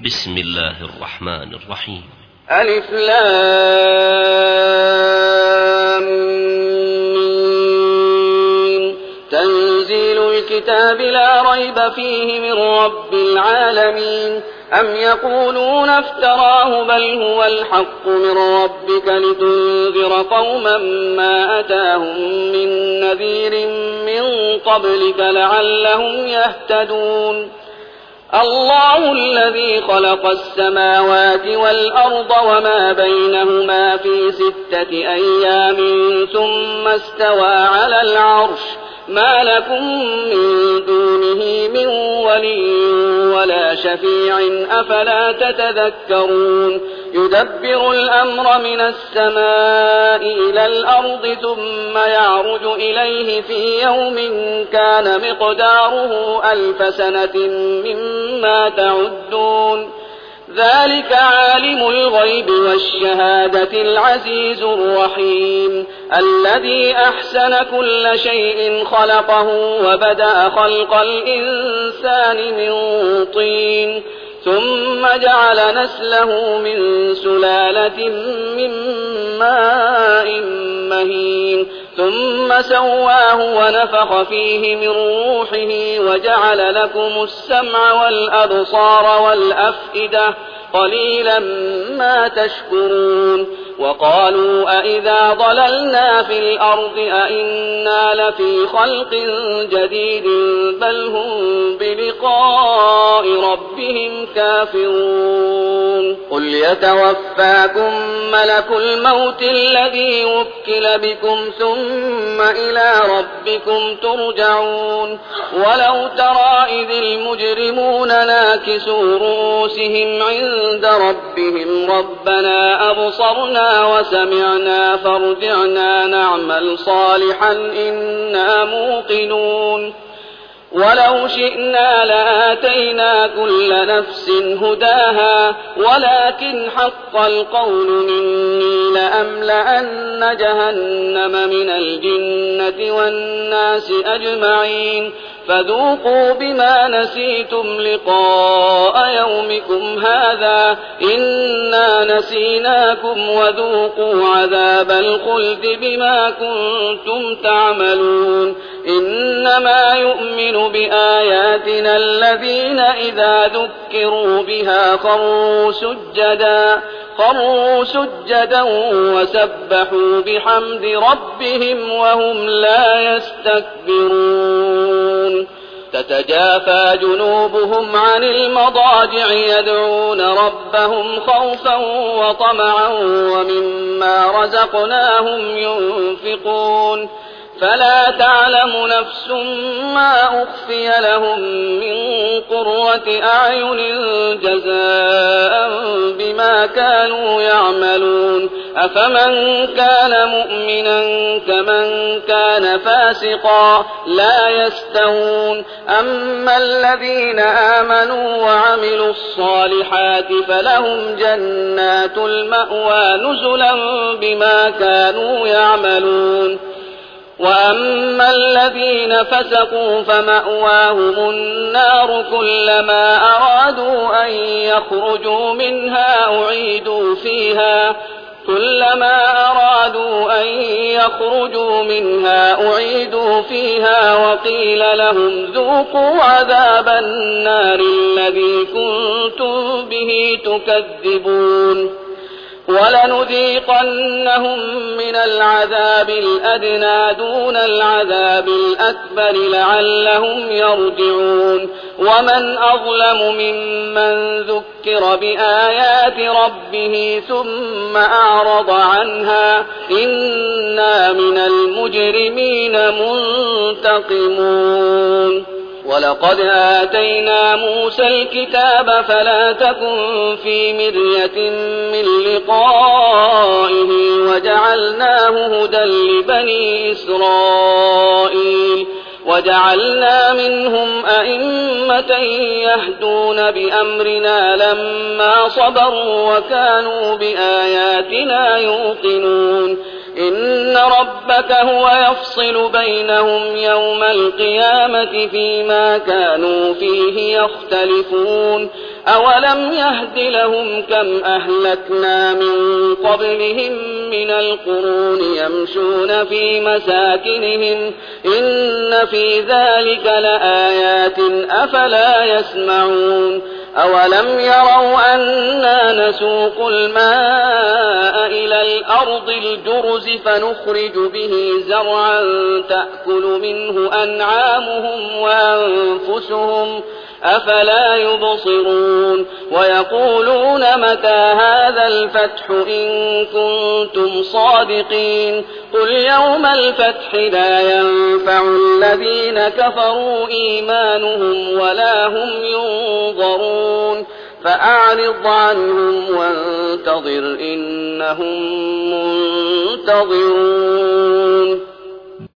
بسم الله الرحمن الرحيم. ألف لام ميم. تنزيل الكتاب لا ريب فيه من رب العالمين. أم يقولون افتراه بل هو الحق من ربك لتنذر قوما ما أتاهم من نذير من قبلك لعلهم يهتدون. الله الذي خلق السماوات والأرض وما بينهما في 6 أيام ثم استوى على العرش ما لكم من دونه من ولي ولا شفيع أفلا تتذكرون. يدبر الأمر من السماء إلى الأرض ثم يعرج إليه في يوم كان مقداره 1000 سنة مما تعدون. ذلك عالم الغيب والشهادة العزيز الرحيم الذي أحسن كل شيء خلقه وبدأ خلق الإنسان من طين ثم جعل نسله من سلالة من ماء مهين ثم سواه ونفخ فيه من روحه وجعل لكم السمع والأبصار والأفئدة قليلا ما تشكرون. وقالوا أئذا ضللنا في الأرض أئنا لفي خلق جديد بل هم بلقاء ربهم كافرون. قل يتوفاكم ملك الموت الذي وكل بكم ثم إلى ربكم ترجعون. ولو ترى إذ المجرمون ناكسوا رؤوسهم عند ربهم ربنا أبصرنا وسمعنا فارجعنا نعمل صالحا إنا موقنون. ولو شئنا لآتينا كل نفس هداها ولكن حق القول مني لأملأن جهنم من الجنة والناس أجمعين فذوقوا بما نسيتم لقاء يومكم هذا إنا نسيناكم وذوقوا عذاب الخلد بما كنتم تعملون. إنما يؤمن بآياتنا الذين إذا ذكروا بها خروا سجدا وسبحوا بحمد ربهم وهم لا يستكبرون. تتجافى جنوبهم عن المضاجع يدعون ربهم خوفا وطمعا وممما رزقناهم ينفقون. فلا تعلم نفس ما أخفي لهم من قرة أعين جزاء بما كانوا يعملون. أفمن كان مؤمنا كمن كان فاسقا لا يستوون. أما الذين آمنوا وعملوا الصالحات فلهم جنات المأوى نزلا بما كانوا يعملون. وأما الذين فسقوا فمأواهم النار كلما أرادوا أن يخرجوا منها أعيدوا فيها وقيل لهم ذوقوا عذاب النار الذي كنتم به تكذبون. ولنذيقنهم من العذاب الأدنى دون العذاب الأكبر لعلهم يرجعون. ومن أظلم ممن ذكر بآيات ربه ثم أعرض عنها إنا من المجرمين منتقمون. ولقد آتينا موسى الكتاب فلا تكن في مرية من لقائه وجعلناه هدى لبني إسرائيل. وجعلنا منهم أئمة يهدون بأمرنا لما صبروا وكانوا بآياتنا يوقنون. إن ربك هو يفصل بينهم يوم القيامة فيما كانوا فيه يختلفون. أولم يهد لهم كم أهلكنا من قبلهم من القرون يمشون في مساكنهم إن في ذلك لآيات أفلا يسمعون أولم يروا أنا نسوق الماء إلى الأرض الجرز فنخرج به زرعا تأكل منه أنعامهم وأنفسهم أفلا يبصرون ويقولون متى هذا الفتح إن كنتم صادقين قل يوم الفتح لا ينفع الذين كفروا إيمانهم ولا هم ينظرون فأعرض عنهم وانتظر إنهم منتظرون